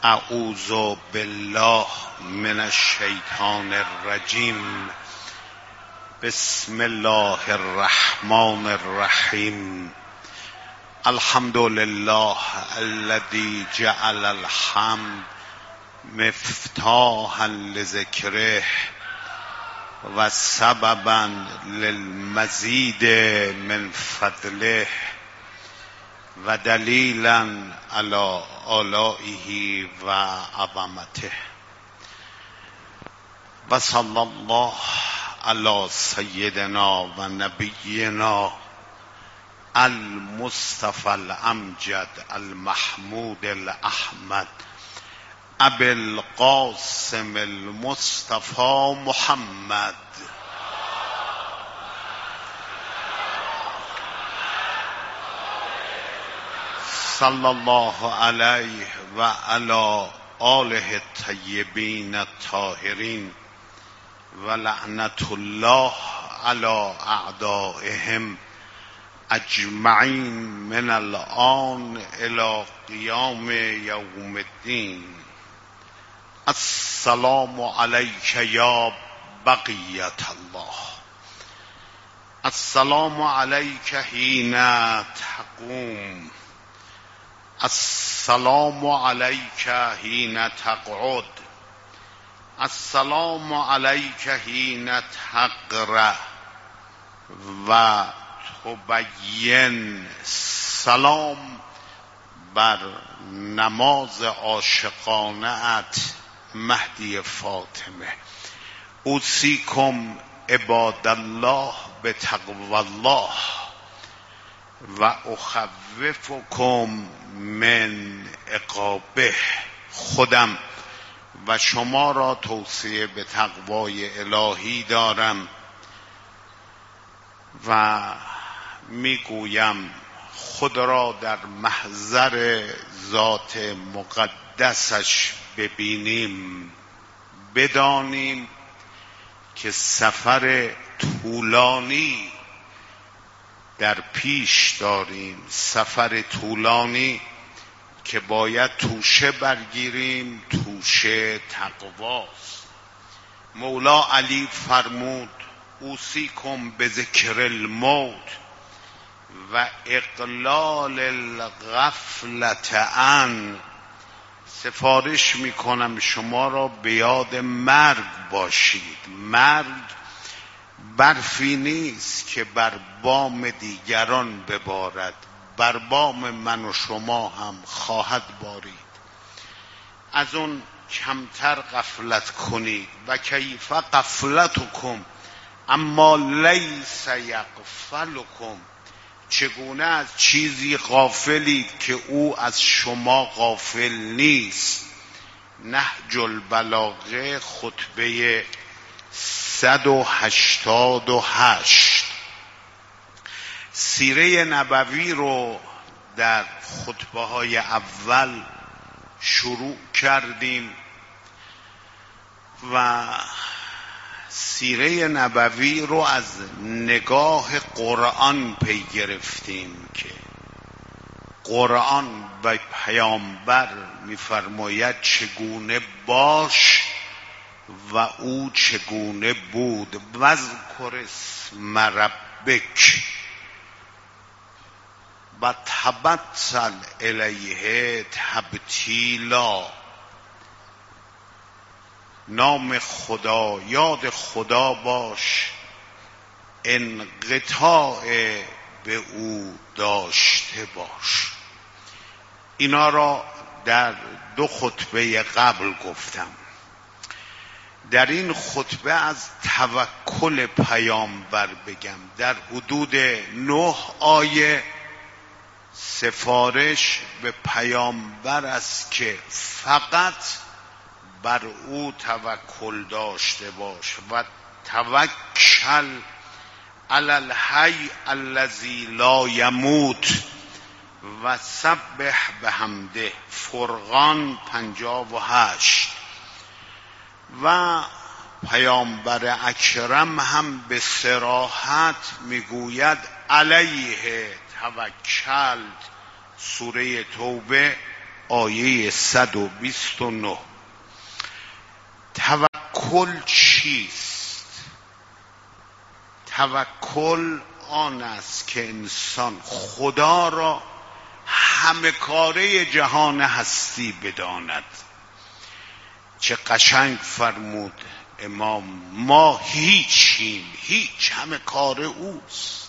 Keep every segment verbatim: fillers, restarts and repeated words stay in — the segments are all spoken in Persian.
اعوذ بالله من الشیطان الرجیم. بسم الله الرحمن الرحیم. الحمد لله الذي جعل الحمد مفتاحا لذکره و سببا للمزید من فضله و دلیلا علی آلائه و عظمته. و صلی الله علی سیدنا و نبینا المصطفى الامجد المحمود الاحمد ابی القاسم المصطفى محمد صلی الله علیه و علی آله الطیبین الطاهرین و لعنت الله علی اعدائهم اجمعین من الآن الی قیام یوم الدین. السلام علیک یا بقیت الله. السلام علیک حین تقوم. السلام علیک حین تقعد. السلام علیک حین تقرأ و تبین. سلام بر نماز عاشقانه ات مهدی فاطمه. اوصیکم عباد الله بتقوی الله و اخوفکم من عقابه. خودم و شما را توصیه به تقوای الهی دارم و میگویم خود را در محضر ذات مقدسش ببینیم، بدانیم که سفر طولانی در پیش داریم، سفر طولانی که باید توشه برگیریم، توشه تقواست. مولا علی فرمود اوصیکم بذکر الموت و اقلال الغفلة عن. سفارش میکنم شما را به یاد مرگ باشید. مرگ برفی نیست که بر بام دیگران ببارد، بر بام من و شما هم خواهد بارید. از اون کمتر غفلت کنید. و کیف غفلتکم اما لیس یغفلکم. چگونه از چیزی غافلید که او از شما غافل نیست. نهج البلاغه خطبه صد و هشتاد و هشت. سیره نبوی رو در خطبه های اول شروع کردیم و سیره نبوی رو از نگاه قرآن پی گرفتیم که قرآن به پیامبر می‌فرماید چگونه باش و او چگونه بود. واذکر اسم ربک و تبتل الیه تبتیلا. نام خدا، یاد خدا باش، انقطاع به او داشته باش. اینا را در دو خطبه قبل گفتم. در این خطبه از توکل پیامبر بگم. در حدود نه آیه سفارش به پیامبر است که فقط بر او توکل داشته باش و توکل علی الحی الذی لا یموت و سبح بحمده. فرقان پنجاه و هشت. و پیامبر اکرم هم به صراحت میگوید علیه توکلت. سوره توبه آیه صد و بیست و نه. توکل چیست؟ توکل آن است که انسان خدا را همه کاره جهان هستی بداند. چه قشنگ فرمود امام، ما هیچیم، هیچ، همه کاره اوست.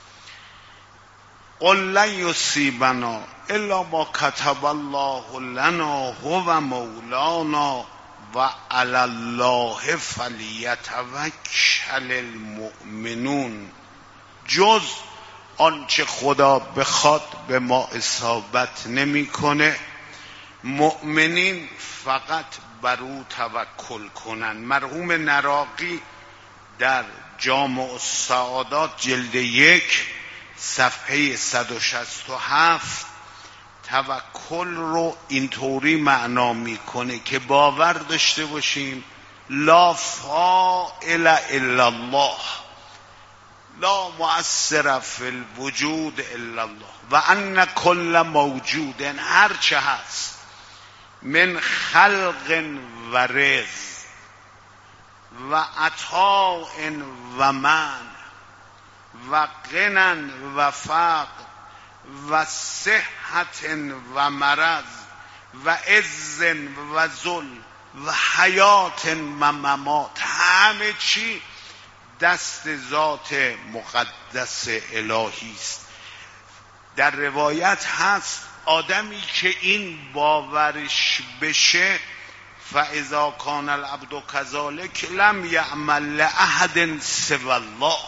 قل لن یصیبنا الا ما کتب الله لنا هو مولانا و علی الله فلیتوکل المؤمنون. جز آنچه خدا بخواد به ما اصابت نمیکنه. مؤمنین فقط بر او توکل کنن. مرحوم نراقی در جامع السعادات جلد یک صفحه صد و شصت و هفت توکل رو اینطوری معنا میکنه که باور داشته باشیم لا فاعل الا الله، لا مؤثر فی الوجود الا الله، و ان کل موجود، هر چه هست، من خلق و رزق و عطاء و من و غنى و فقر و صحت و مرض و عز و ذل و حیات و ممات، همه چی دست ذات مقدس الهی است. در روایت هست آدمی که این باورش بشه فاذا کان العبد کذلک لم یعمل لاحد سوی الله،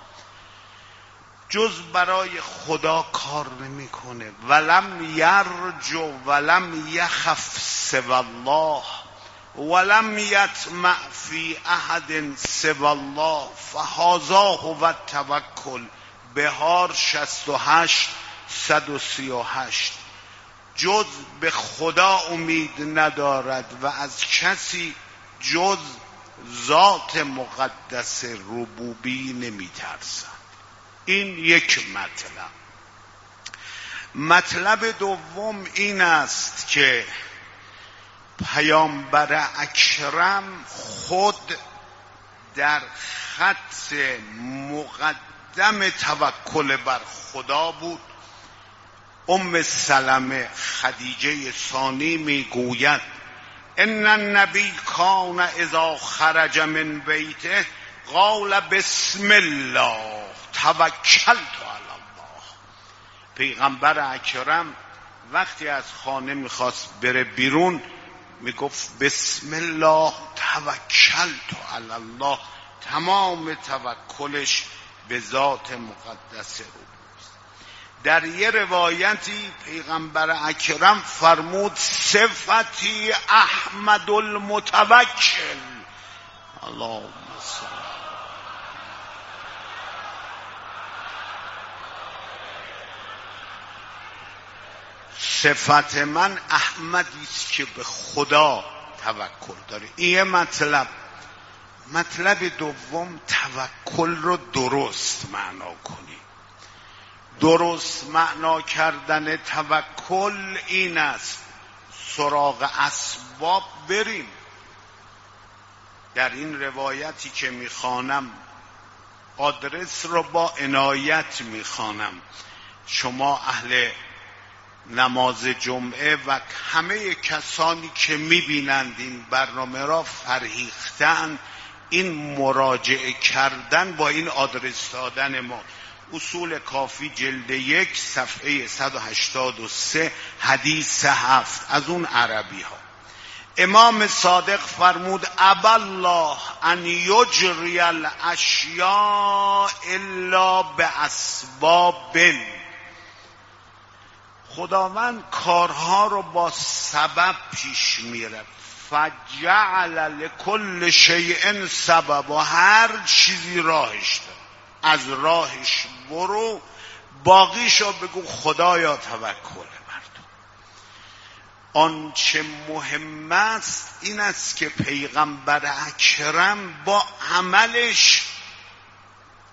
جز برای خدا کار نمیکنه. ولم یرجو ولم یخف سوی الله ولم یطمع فی احد سوی الله فهذا هو التوکل. بهار شصت و هشت صد و سی و هشت. جز به خدا امید ندارد و از کسی جز ذات مقدس ربوبی نمیترسد. این یک مطلب. مطلب دوم این است که پیامبر اکرم خود در خط مقدم توکل بر خدا بود. ام سلمه خدیجه ثانی میگوید ان النبی کان اذا خرج من بیته قال بسم الله توکلت علی الله. پیغمبر اکرم وقتی از خانه میخواست بره بیرون میگفت بسم الله توکلت علی الله. تمام توکلش به ذات مقدس او. در یه روایتی پیغمبر اکرم فرمود صفتی احمد المتوکل. اللهم صل. صفت من احمدی است که به خدا توکل داره. این مطلب. مطلب دوم، توکل رو درست معنا کنی. درست معنا کردن توکل این است سراغ اسباب بریم. در این روایتی که میخوانم آدرس رو با عنایت میخوانم. شما اهل نماز جمعه و همه کسانی که میبینند این برنامه را فرهیختن، این مراجعه کردن با این آدرس دادن ما. اصول کافی جلد یک صفحه صد و هشتاد و سه حدیث هفت از اون عربی ها. امام صادق فرمود ابا الله ان یجری الاشیاء الا باسباب. خداوند کارها رو با سبب پیش میره. فجعل لكل شیء سبب، و هر چیزی راهش داره. از راهش برو، باقیشو بگو خدایا توکل بر تو. آنچه مهم است این است که پیغمبر اکرم با عملش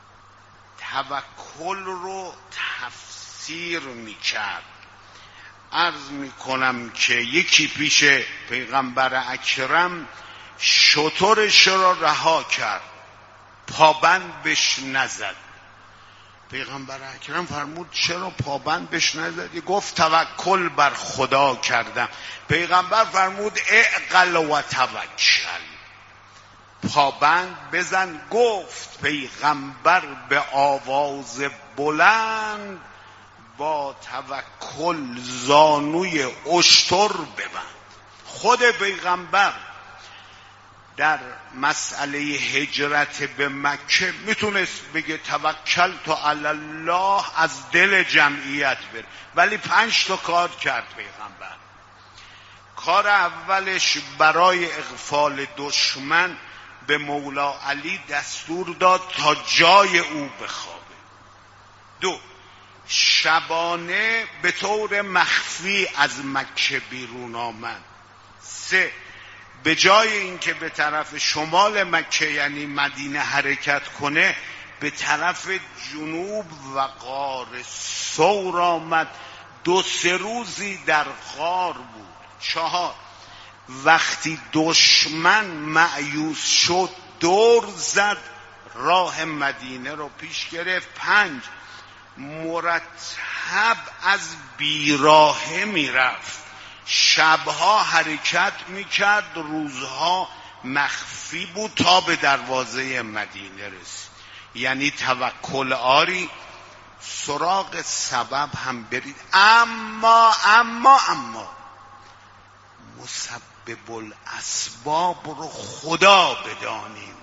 توکل رو تفسیر میکرد. عرض میکنم که یکی پیش پیغمبر اکرم شترش را رها کرد، پابند بهش نزد. پیغمبر اکرم فرمود چرا پابند بهش نزدی؟ گفت توکل بر خدا کردم. پیغمبر فرمود اعقل و توکل، پابند بزن. گفت پیغمبر به آواز بلند با توکل زانوی اشتر ببند. خود پیغمبر در مسئله هجرت به مکه میتونست بگه توکل تو علی الله، از دل جمعیت بره، ولی پنج تا کار کرد پیغمبر. کار اولش برای اغفال دشمن به مولا علی دستور داد تا جای او بخوابه. دو، شبانه به طور مخفی از مکه بیرون آمد. سه، به جای اینکه به طرف شمال مکه یعنی مدینه حرکت کنه، به طرف جنوب و غار ثور آمد. دو سه روزی در غار بود. چهار، وقتی دشمن مأیوس شد دور زد، راه مدینه رو پیش گرفت. پنج، مرتب از بیراهه میرفت، شبها حرکت میکرد، روزها مخفی بود تا به دروازه مدینه رسید. یعنی توکل آری، سراغ سبب هم برید، اما اما اما مسبب الاسباب رو خدا بدانیم.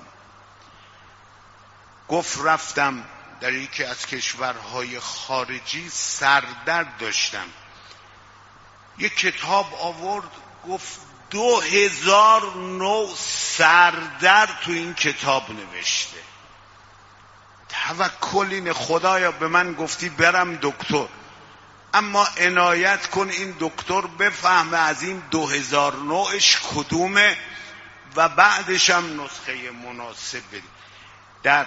گفت رفتم در یکی از کشورهای خارجی سردرد داشتم، یک کتاب آورد گفت دو هزار نوع سردرد تو این کتاب نوشته. توکل اینه، خدایا به من گفتی برم دکتر، اما عنایت کن این دکتر بفهمه از این دو هزار نوعش کدومه و بعدش هم نسخه مناسب بده. در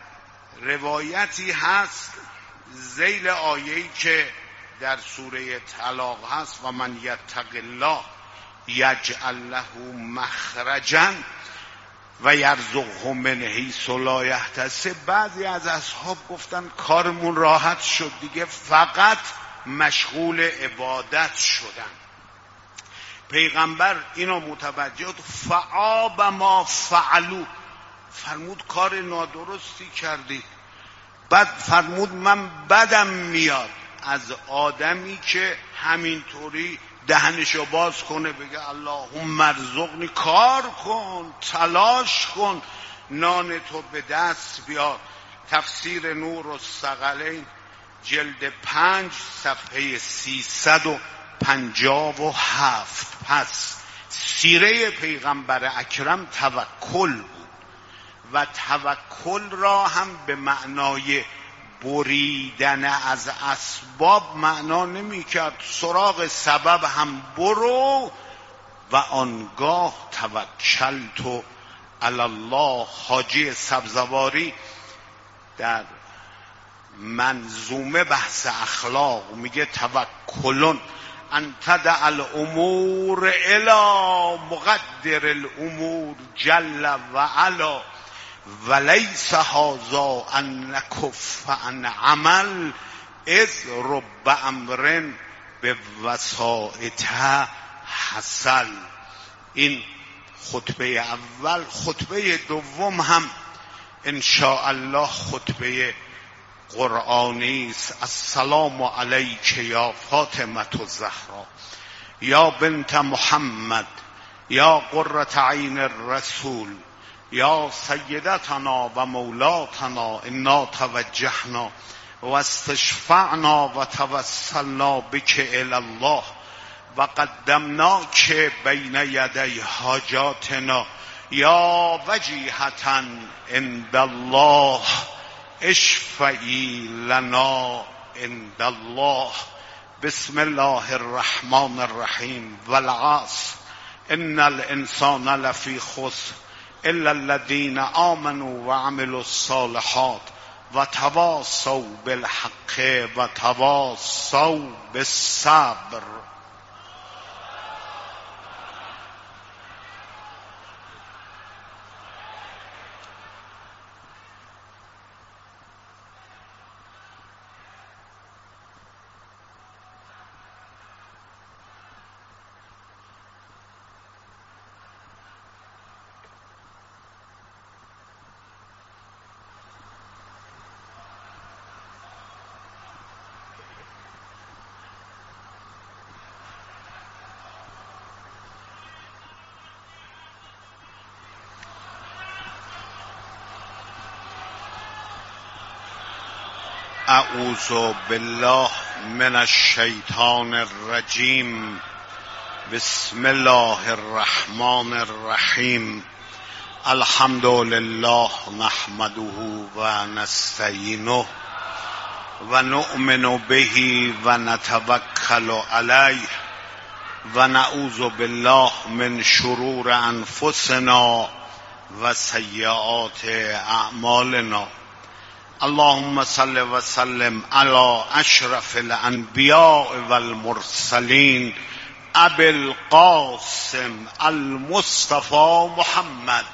روایتی هست ذیل آیه‌ای که در سوره طلاق هست و من یتق الله یجعل له مخرجا و یرزقه من حیث لا یحتسب. بعضی از اصحاب گفتن کارمون راحت شد دیگه، فقط مشغول عبادت شدن. پیغمبر اینو متوجه شد، فعاب ما فعلو، فرمود کار نادرستی کردید. بعد فرمود من بدم میاد از آدمی که همینطوری دهنشو باز کنه بگه اللهم ارزقنی. کار کن، تلاش کن، نان تو به دست بیار. تفسیر نور الثقلین جلد پنج صفحه سیصد و پنجاه و هفت. پس سیره پیغمبر اکرم توکل بود و توکل را هم به معنای بریدن از اسباب معنا نمی کرد. سراغ سبب هم برو و آنگاه توکلت علی الله. حاجی سبزواری در منظومه بحث اخلاق میگه توکلون ان تدع الامور الی مقدر الامور جل و علا ولیس هذا ان نکف عن عمل اذ رب امر به وسائط حصل. این خطبه اول. خطبه دوم هم ان شاء الله خطبه قرآنی است. السلام علیک یا فاطمه الزهرا یا بنت محمد یا قرة عین الرسول یا سیدتنا و مولاتنا انا توجهنا و استشفعنا و توسلنا بک الی الله و قدمناک بین یدی حاجاتنا یا وجیهة عند الله اشفعی لنا عند الله. بسم الله الرحمن الرحیم والعصر ان الانسان لفی خسر الا الذين آمنوا وعملوا الصالحات وتواصوا بالحق وتواصوا بالصبر. اعوذ بالله من الشیطان الرجیم. بسم الله الرحمن الرحیم. الحمد لله نحمده و نستعینه و نؤمن به و نتوکل علیه و نعوذ بالله من شرور انفسنا و سیئات اعمالنا. اللهم صل و سلم علی اشرف الانبیاء والمرسلین ابی القاسم المصطفى محمد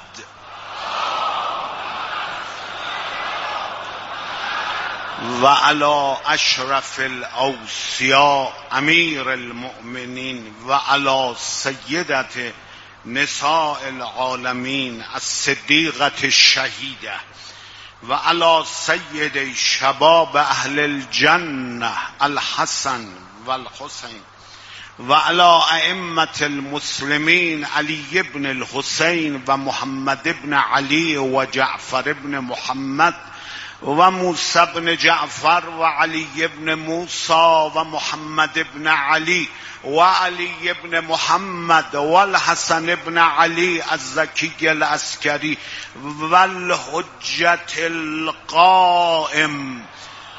و علی اشرف الاوصیاء امیر المؤمنین و علی سیدت نساء العالمین الصدیقة الشهیده و علی سید شباب اهل الجنه الحسن والحسین و علی ائمة المسلمین علی بن الحسین و محمد بن علی و جعفر بن محمد و موسی بن جعفر و علی بن موسی و محمد بن علی و علی بن محمد و الحسن بن علی الزکی العسکری و الحجة القائم.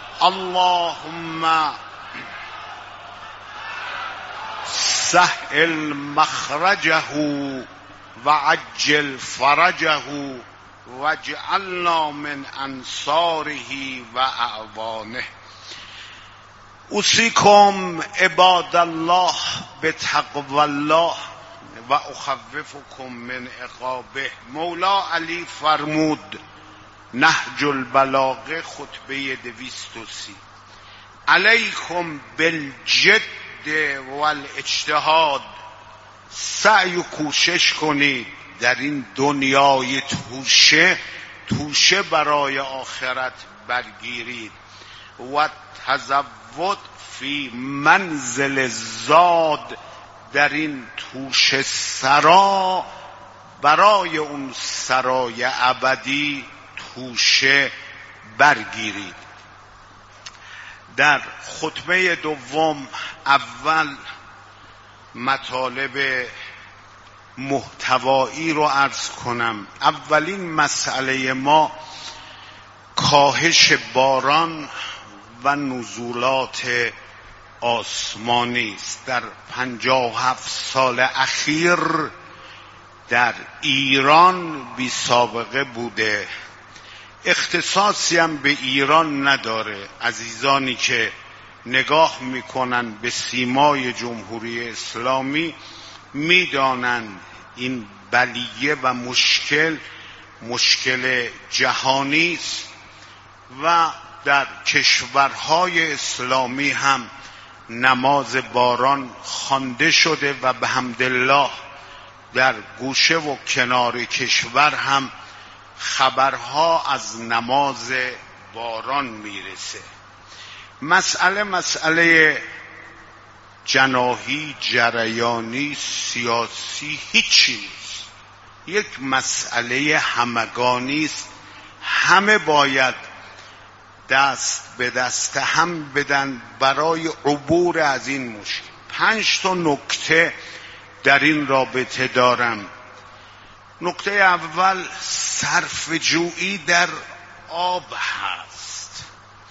اللهم سهل مخرجه و عجل فرجه واجعلنا من انصاره و اعوانه. اوصیکم عباد الله بتقوی الله و اخوفکم من عقابه. مولا علی فرمود، نهج البلاغه خطبه دویست و سی: علیکم بالجد والاجتهاد. سعی و کوشش کنید در این دنیای توشه توشه برای آخرت برگیرید و تزود فی منزل زاد. در این توشه سرا برای اون سرای ابدی توشه برگیرید. در خطبه دوم اول مطالب محتوایی رو عرض کنم. اولین مسئله ما کاهش باران و نزولات آسمانی است. در پنجاه و هفت سال اخیر در ایران بی سابقه بوده. اختصاصی هم به ایران نداره. عزیزانی که نگاه میکنن به سیمای جمهوری اسلامی میدانند این بلیه و مشکل مشکل جهانی است و در کشورهای اسلامی هم نماز باران خوانده شده و به حمدالله در گوشه و کنار کشور هم خبرها از نماز باران میرسه. مسئله مسئله جناحی، جریانی، سیاسی هیچی نیست. یک مسئله همگانی است. همه باید دست به دست هم بدن برای عبور از این مشکل. پنج تا نکته در این رابطه دارم. نکته اول، صرفه‌جویی در آب هست.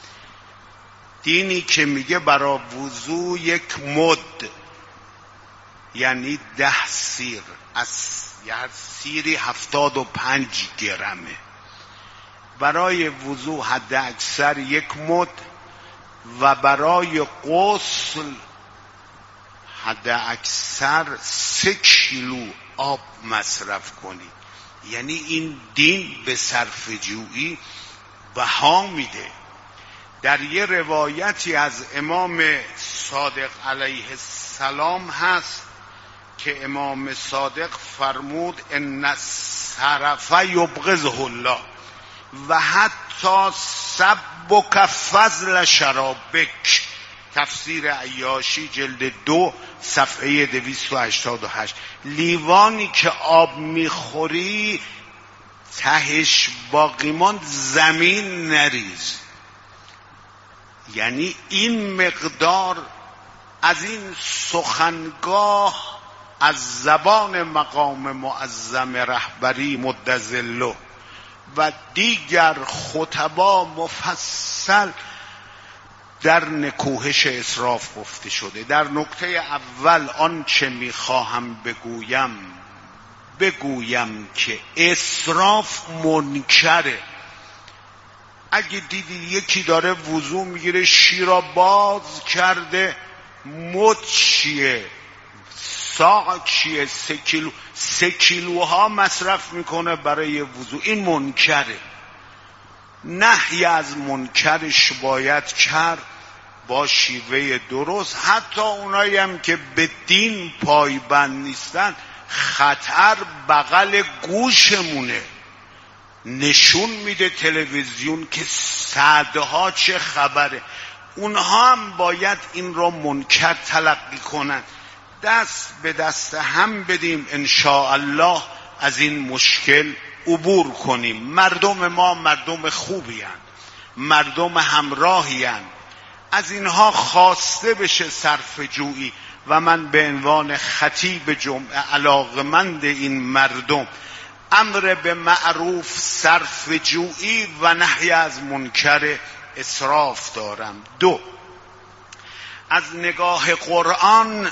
دینی که میگه برای وضو یک مد، یعنی ده سیر، از هر سیری هفتاد و پنج گرمه. برای وضو حد اکثر یک مد و برای غسل حد اکثر سه کیلو آب مصرف کنید. یعنی این دین به صرفه‌جویی بها میده. در یه روایتی از امام صادق علیه السلام هست که امام صادق فرمود ان الصرف یبغضه الله و حتی سبک فضل شرابک. تفسیر عیاشی جلد دو صفحه دویست و هشتاد و هشت. لیوانی که آب میخوری تهش باقی ماند زمین نریز. یعنی این مقدار از این سخنگاه از زبان مقام معظم رهبری مدظله و دیگر خطبا مفصل در نکوهش اسراف گفته شده. در نکته اول آنچه میخواهم بگویم بگویم که اسراف منکره. اگه دیدی یکی داره وضو میگیره شیر را باز کرده، مد چیه، ساق چیه، سه کیلو سه کیلوها مصرف میکنه برای وضو، این منکره. نهی از منکرش باید کرد با شیوه درست. حتی اونایی هم که به دین پایبند نیستن، خطر بغل گوشمونه، نشون میده تلویزیون که صدها چه خبره. اونها هم باید این رو منکر تلقی کنن. دست به دست هم بدیم انشاءالله از این مشکل عبور کنیم. مردم ما مردم خوبی هن، مردم همراهی هن. از اینها خواسته بشه صرف جویی و من به عنوان خطیب جمعه علاقمند این مردم امر به معروف صرف جویی و نهی از منکر اسراف دارم. دو، از نگاه قرآن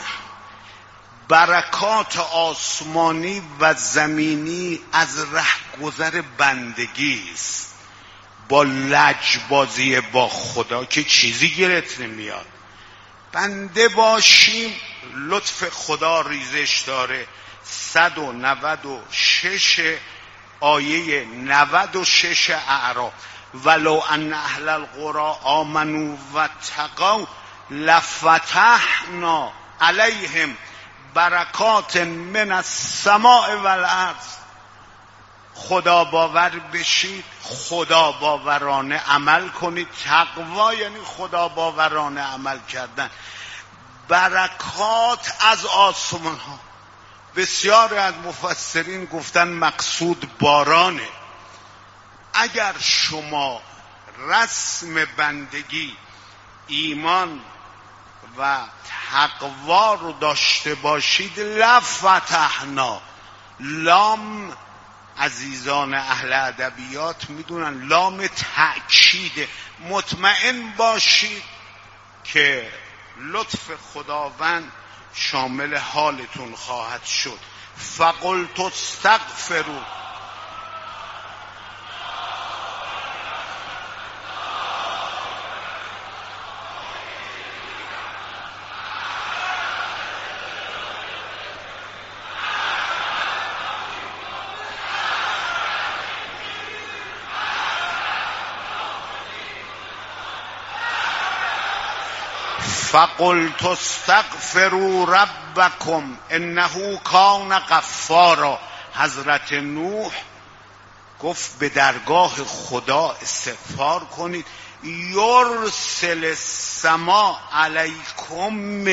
برکات آسمانی و زمینی از رهگذر بندگی است. با لجبازی با خدا که چیزی گیرت نمیاد. بنده باشیم لطف خدا ریزش داره. صد و نود و شش آیه نود و شش اعراف، ولو ان اهل القرى آمنوا و تقوا لفتحنا علیهم برکات من السماء والارض. خدا باور بشید، خدا باورانه عمل کنید. تقوا یعنی خدا باورانه عمل کردن. برکات از آسمان ها. بسیار از مفسرین گفتن مقصود بارانه. اگر شما رسم بندگی، ایمان و تقوا رو داشته باشید، لفتحنا، لام عزیزان اهل ادبیات میدونن لام تأکید. مطمئن باشید که لطف خداوند شامل حالتون خواهد شد. فقلت استغفروا. فقلت استغفروا ربکم انه کان غفارا. حضرت نوح گفت به درگاه خدا استغفار کنید. یرسل السما علیکم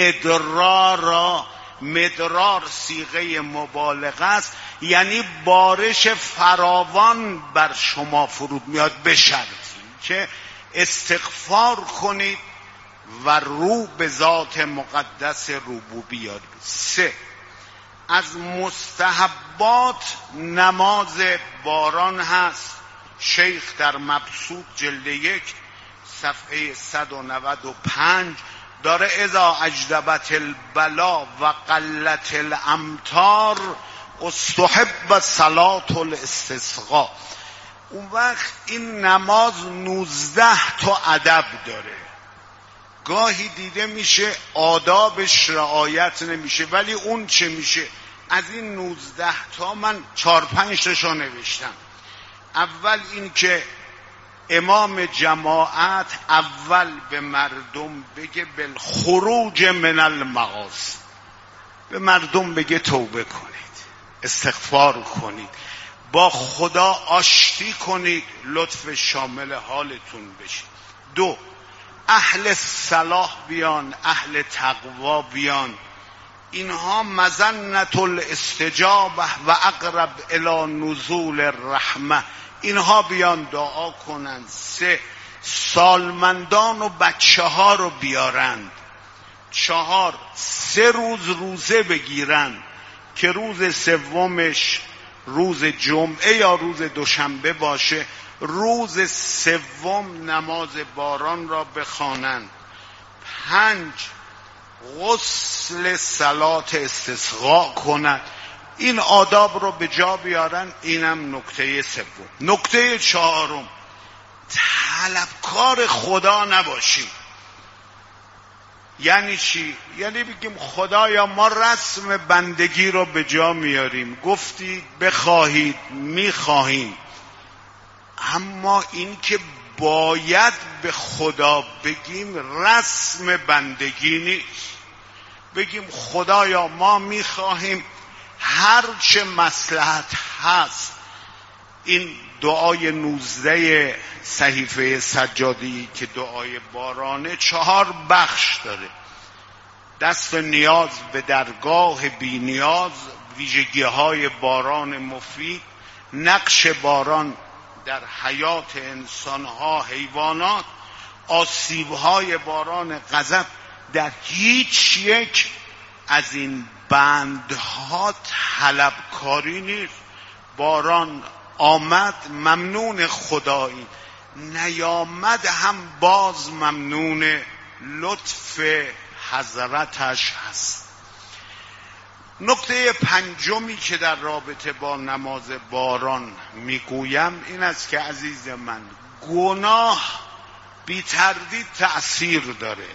مدرارا. مدرار صیغه مبالغه است، یعنی بارش فراوان بر شما فرود میاد، به شرطی که استغفار کنید و رو به ذات مقدس ربوبیت. سه، از مستحبات نماز باران هست. شیخ در مبسوط جلد یک صفحه صد و نود و پنج داره اذا اجدبت البلا و قلت الامطار استحب صلاة الاستسقا. اون وقت این نماز نوزده تا ادب داره. گاهی دیده میشه آدابش رعایت نمیشه، ولی اون چه میشه؟ از این نوزده تا من چار پنج تاشو نوشتم. اول این که امام جماعت اول به مردم بگه بالخروج من المعاصی، به مردم بگه توبه کنید، استغفار کنید، با خدا آشتی کنید، لطف شامل حالتون بشید. دو، اهل صلاح بیان، اهل تقوا بیان، اینها مظنة الاستجابه و اقرب الی نزول الرحمه، اینها بیان دعا کنن. سه، سالمندان و بچه ها رو بیارند. چهار، سه روز روزه بگیرن که روز سومش روز جمعه یا روز دوشنبه باشه، روز سوم نماز باران را بخوانند. پنج، غسل صلات استسقا کنند. این آداب رو به جا بیارن. اینم نکته سوم. نکته چهارم، طلبکار خدا نباشیم. یعنی چی؟ یعنی بگیم خدایا ما رسم بندگی رو به جا میاریم، گفتی بخواهید میخواهیم، اما این که باید به خدا بگیم رسم بندگی نیست. بگیم خدایا ما میخواهیم هر چه مصلحت هست. این دعای نوزده صحیفه سجادی که دعای بارانه چهار بخش داره: دست نیاز به درگاه بی نیاز، ویژگی های باران مفید، نقش باران در حیات انسانها حیوانات، آسیب های باران غضب. در هیچ یک از این بندها طلبکاری نیست. باران آمد ممنون خدایی، نیامد هم باز ممنون لطف حضرتش هست. نکته پنجمی که در رابطه با نماز باران میگویم این است که عزیز من، گناه بی تردید تأثیر داره.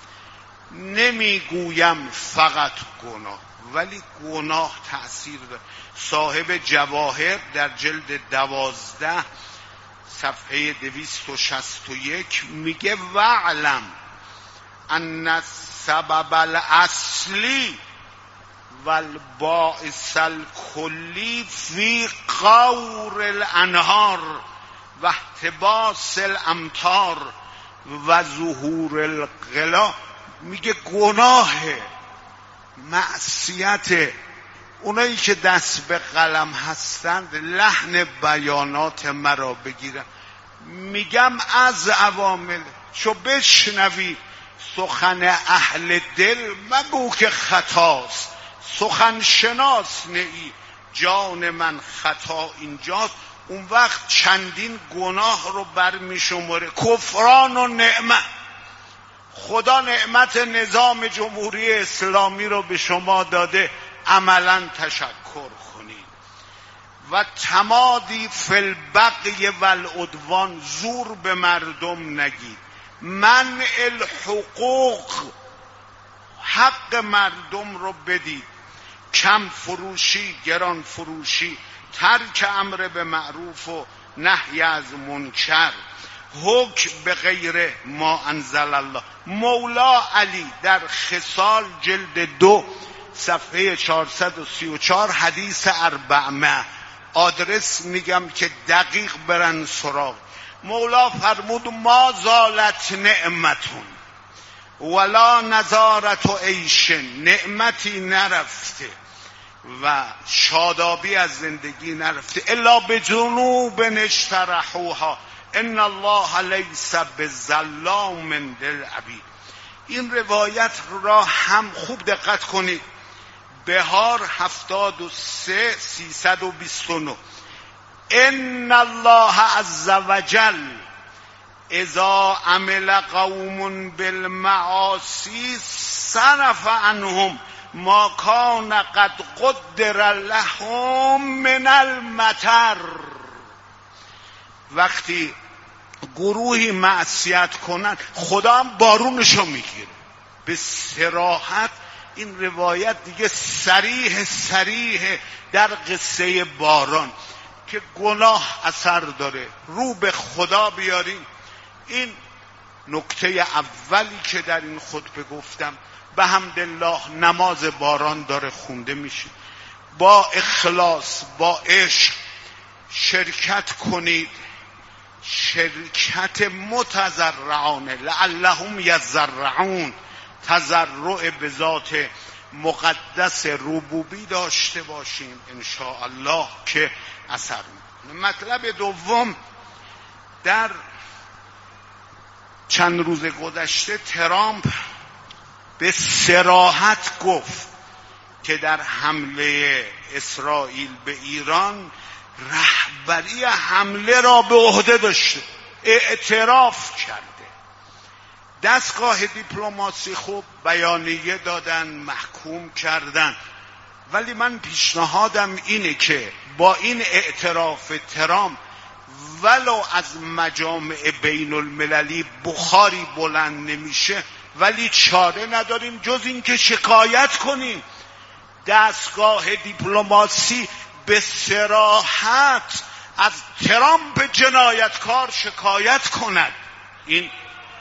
نمیگویم فقط گناه، ولی گناه تأثیر داره. صاحب جواهر در جلد دوازده صفحه دویست و شصت و یک میگه وعلم ان السبب الاصلی والباعث الکلی فی قور الانهار و احتباس الامطار و ظهور الغلا. میگه گناه، معصیت، اونایی که دست به قلم هستند لحن بیانات مرا بگیرن. میگم از عوامل چو بشنوی سخن اهل دل مگو که خطاست، سخن شناس نئی جان من خطا اینجاست. اون وقت چندین گناه رو برمی شماره. کفران و نعمت، خدا نعمت نظام جمهوری اسلامی رو به شما داده، عملا تشکر کنید. و تمادی فی البغی و العدوان، زور به مردم نگید. منع الحقوق، حق مردم رو بدید. کم فروشی، گران فروشی، ترک امر به معروف و نهی از منکر، حکم به غیر ما انزل الله. مولا علی در خصال جلد دو صفحه چهارصد و سی و چهار حدیث اربعمه، آدرس میگم که دقیق برن سراغ. مولا فرمود ما زالت نعمتون ولا نظارت و عیش، نعمتی نرفته و شادابی از زندگی نرفته الا به جنوب نشترحوها ان الله لیس بظلام للعبید. این روایت را هم خوب دقت کنید. بهار هفتاد و سه سیصد و بیست و نه. ان الله عز وجل اذا عمل قوم بالمعاصی صرف عنهم ما کان قد قدر لهم من المطر. وقتی گروهی معصیت کنن خدا هم بارونشو میگیره. به صراحت این روایت دیگه صریح صریح در قصه باران که گناه اثر داره. رو به خدا بیاریم. این نکته اولی که در این خطبه گفتم. به حمدالله نماز باران داره خونده میشه. با اخلاص، با عشق شرکت کنید، شرکت متضرعانه لعلهم یضرعون، تضرع به ذات مقدس ربوبی داشته باشیم ان شاء الله که اثر میکنه. مطلب دوم در چند روز گذشته ترامپ به صراحت گفت که در حمله اسرائیل به ایران رهبری حمله را به عهده داشته، اعتراف کرده. دستگاه دیپلماسی خوب بیانیه دادن، محکوم کردن، ولی من پیشنهادم اینه که با این اعتراف ترامپ ولو از مجامع بین المللی بخاری بلند نمیشه، ولی چاره نداریم جز این که شکایت کنیم. دستگاه دیپلماسی به صراحت از ترامپ جنایتکار شکایت کند. این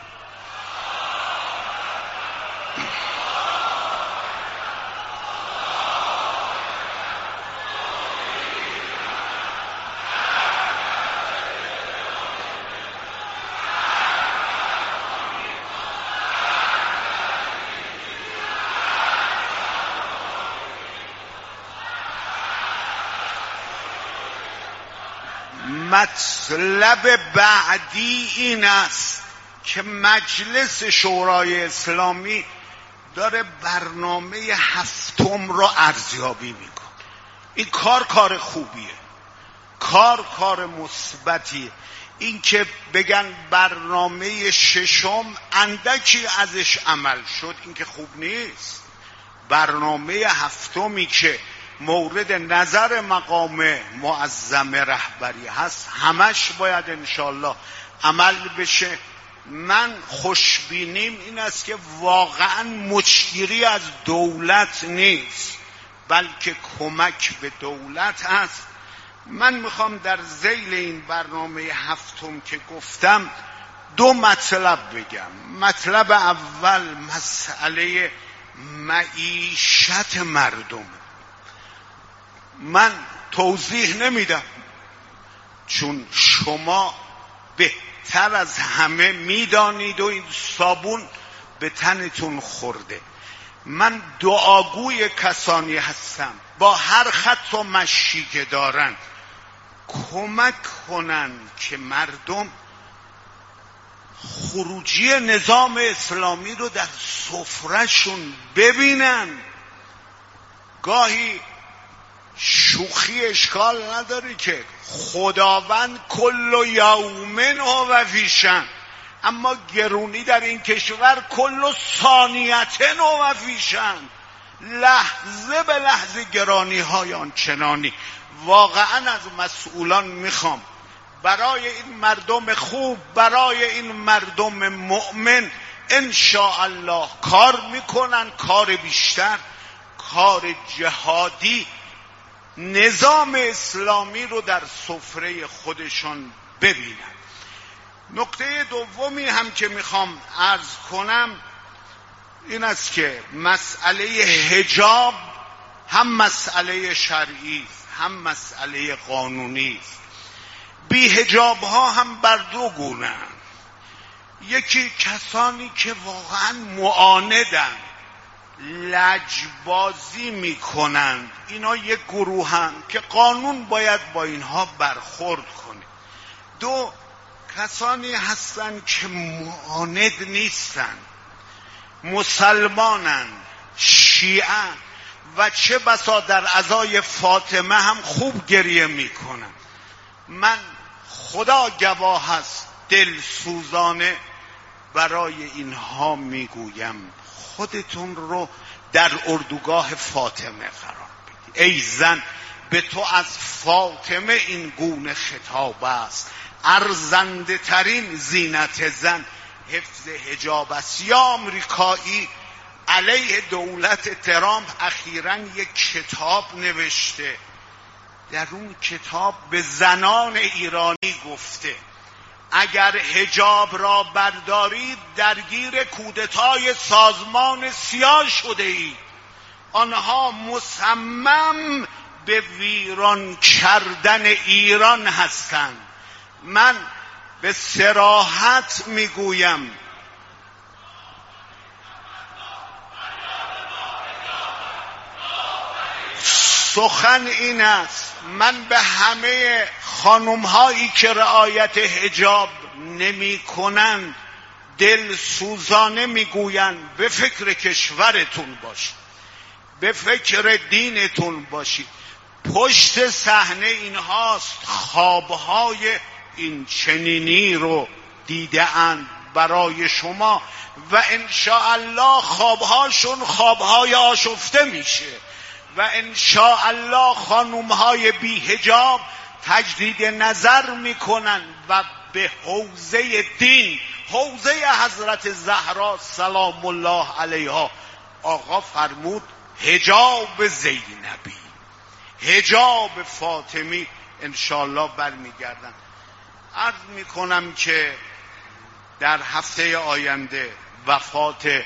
مطلب بعدی این است که مجلس شورای اسلامی داره برنامه هفتم رو ارزیابی میکنه. این کار کار خوبیه، کار کار مثبتیه. این که بگن برنامه ششم اندکی ازش عمل شد، این که خوب نیست. برنامه هفتمی که مورد نظر مقام معظم رهبری هست همش باید انشالله عمل بشه. من خوشبینیم این است که واقعا مچگیری از دولت نیست بلکه کمک به دولت است. من میخوام در ذیل این برنامه هفتم که گفتم دو مطلب بگم. مطلب اول مسئله معیشت مردم. من توضیح نمیدم چون شما بهتر از همه میدانید و این صابون به تنتون خورده. من دعاگوی کسانی هستم با هر خط و مشی که دارن کمک کنن که مردم خروجی نظام اسلامی رو در سفرهشون ببینن. گاهی شوخی اشکال نداره که خداوند کل یومن و فیشن، اما گرونی در این کشور کل ثانیتن و فیشن، لحظه به لحظه گرانی های آنچنانی. واقعا از مسئولان میخوام برای این مردم خوب، برای این مردم مؤمن انشاءالله کار میکنن، کار بیشتر، کار جهادی، نظام اسلامی رو در سفره خودشان ببینن. نکته دومی هم که میخوام عرض کنم این است که مسئله حجاب هم مسئله شرعی است هم مسئله قانونی است. بی حجاب ها هم بر دو گونه، یکی کسانی که واقعا معاندن، لجبازی میکنند، اینا یک گروه هم که قانون باید با اینها برخورد کنه. دو کسانی هستند که معاند نیستند، مسلمانند، شیعه و چه بسا در عزای فاطمه هم خوب گریه میکنند. من خدا گواه است دلسوزانه برای اینها میگویم خودتون رو در اردوگاه فاطمه قرار بدید. ای زن به تو از فاطمه این گونه خطاب است، ارزنده ترین زینت زن حفظ حجاب است. یا آمریکایی علیه دولت ترامپ اخیراً یک کتاب نوشته، در اون کتاب به زنان ایرانی گفته اگر حجاب را بردارید درگیر کودتای سازمان سیاه شده اید. آنها مصمم به ویران کردن ایران هستند. من به صراحت میگویم سخن این است، من به همه خانم هایی که رعایت حجاب نمی کنند دل سوزانه میگویند به فکر کشورتون باشید، به فکر دینتون باشید. پشت صحنه اینهاست خوابهای این چنینی رو دیده اند برای شما و انشاءالله خوابهاشون خوابهای آشفته میشه و انشاءالله خانومهای بی حجاب تجدید نظر میکنن و به حوزه دین، حوزه حضرت زهرا سلام الله علیها، آقا فرمود حجاب زینبی، حجاب فاطمی، انشاءالله برمیگردن. عرض میکنم که در هفته آینده وفات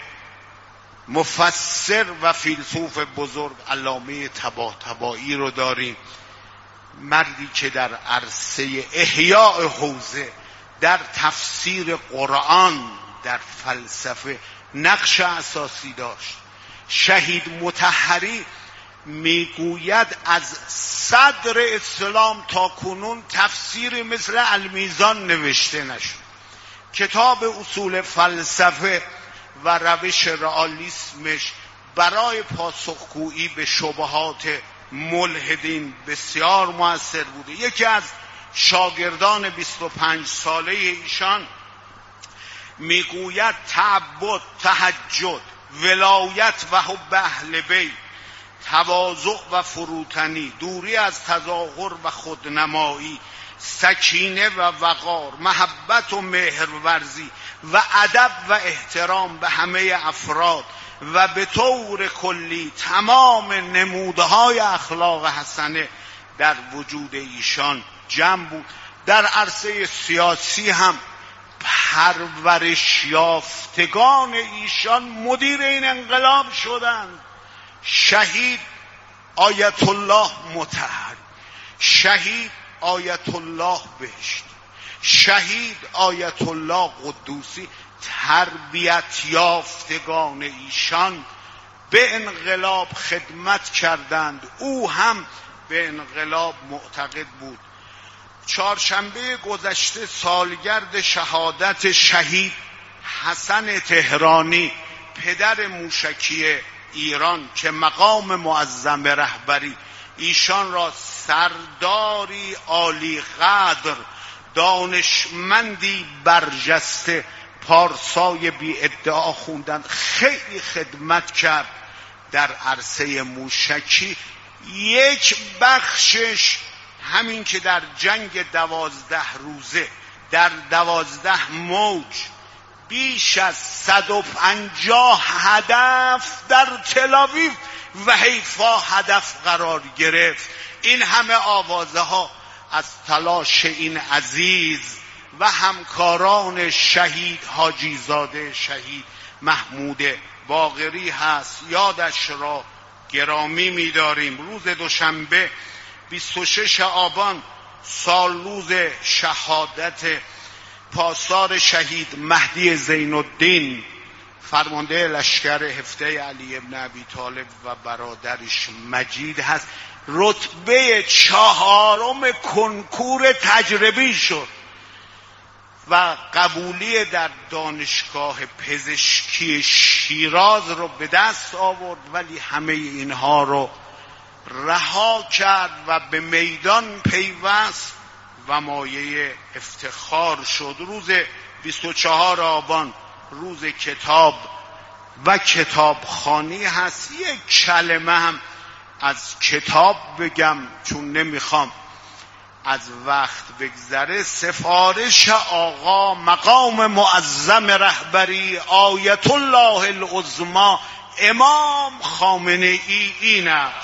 مفسر و فیلسوف بزرگ علامه طباطبایی رو داریم، مردی که در عرصه احیاء حوزه، در تفسیر قرآن، در فلسفه نقش اساسی داشت. شهید مطهری میگوید از صدر اسلام تا کنون تفسیری مثل المیزان نوشته نشد. کتاب اصول فلسفه و روش رئالیسمش برای پاسخگویی به شبهات ملحدین بسیار مؤثر بوده. یکی از شاگردان بیست و پنج ساله ایشان میگوید تعبد، تهجد، ولایت و حب اهل بیت، تواضع و فروتنی، دوری از تظاهر و خودنمایی، سکینه و وقار، محبت و مهرورزی و ادب و احترام به همه افراد و به طور کلی تمام نمودهای اخلاق حسنه در وجود ایشان جمع بود. در عرصه سیاسی هم پرورش یافتگان ایشان مدیر این انقلاب شدند. شهید آیت الله مطهری، شهید آیت الله بهشتی، شهید آیت الله قدوسی، تربیت یافتگان ایشان به انقلاب خدمت کردند. او هم به انقلاب معتقد بود. چهارشنبه گذشته سالگرد شهادت شهید حسن تهرانی، پدر موشکی ایران که مقام معظم رهبری ایشان را سرداری عالی قدر، دانشمندی برجسته، پارسای بی ادعا خوندند، خیلی خدمت کرد در عرصه موشکی. یک بخشش همین که در جنگ دوازده روزه در دوازده موج بیش از صد و پنجاه هدف در تل‌آویو و حیفا هدف قرار گرفت. این همه آوازه ها از تلاش این عزیز و همکاران شهید حاجی زاده، شهید محمود باقری هست، یادش را گرامی می‌داریم. روز دوشنبه بیست و شش آبان سال روز شهادت پاسدار شهید مهدی زین الدین، فرمانده لشکر هفته علی ابن ابی طالب و برادرش مجید هست. رتبه چهارم کنکور تجربی شد و قبولی در دانشگاه پزشکی شیراز رو به دست آورد، ولی همه اینها رو رها کرد و به میدان پیوست و مایه افتخار شد. روز بیست و چهار آبان روز کتاب و کتابخوانی هست. یک کلمه هم از کتاب بگم چون نمیخوام از وقت بگذره. سفارش آقا مقام معظم رهبری آیت الله العظمی امام خامنه ای این است: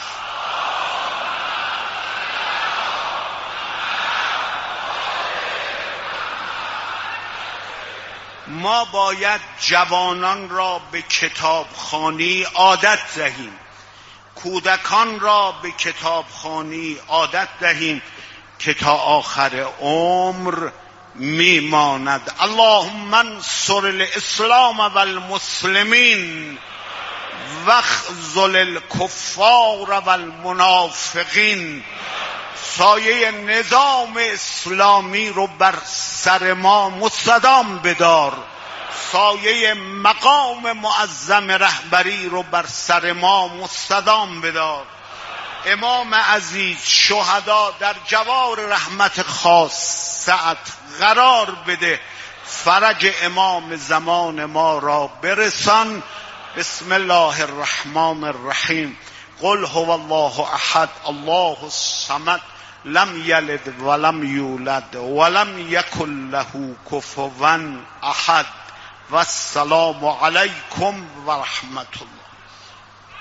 ما باید جوانان را به کتابخوانی عادت دهیم، کودکان را به کتابخوانی عادت دهیم که تا آخر عمر میماند. اللهم انصر الاسلام و المسلمین واخذل الکفار و المنافقین. سایه نظام اسلامی رو بر سر ما مستدام بدار، سایه مقام معظم رهبری رو بر سر ما مستدام بدار. امام عزیز شهدا در جوار رحمت خاصت قرار بده. فرج امام زمان ما را برسان. بسم الله الرحمن الرحیم. قل هو الله احد الله الصمد لم یلد ولم یولد ولم یکن له کفوا احد. و السلام علیکم و رحمت الله.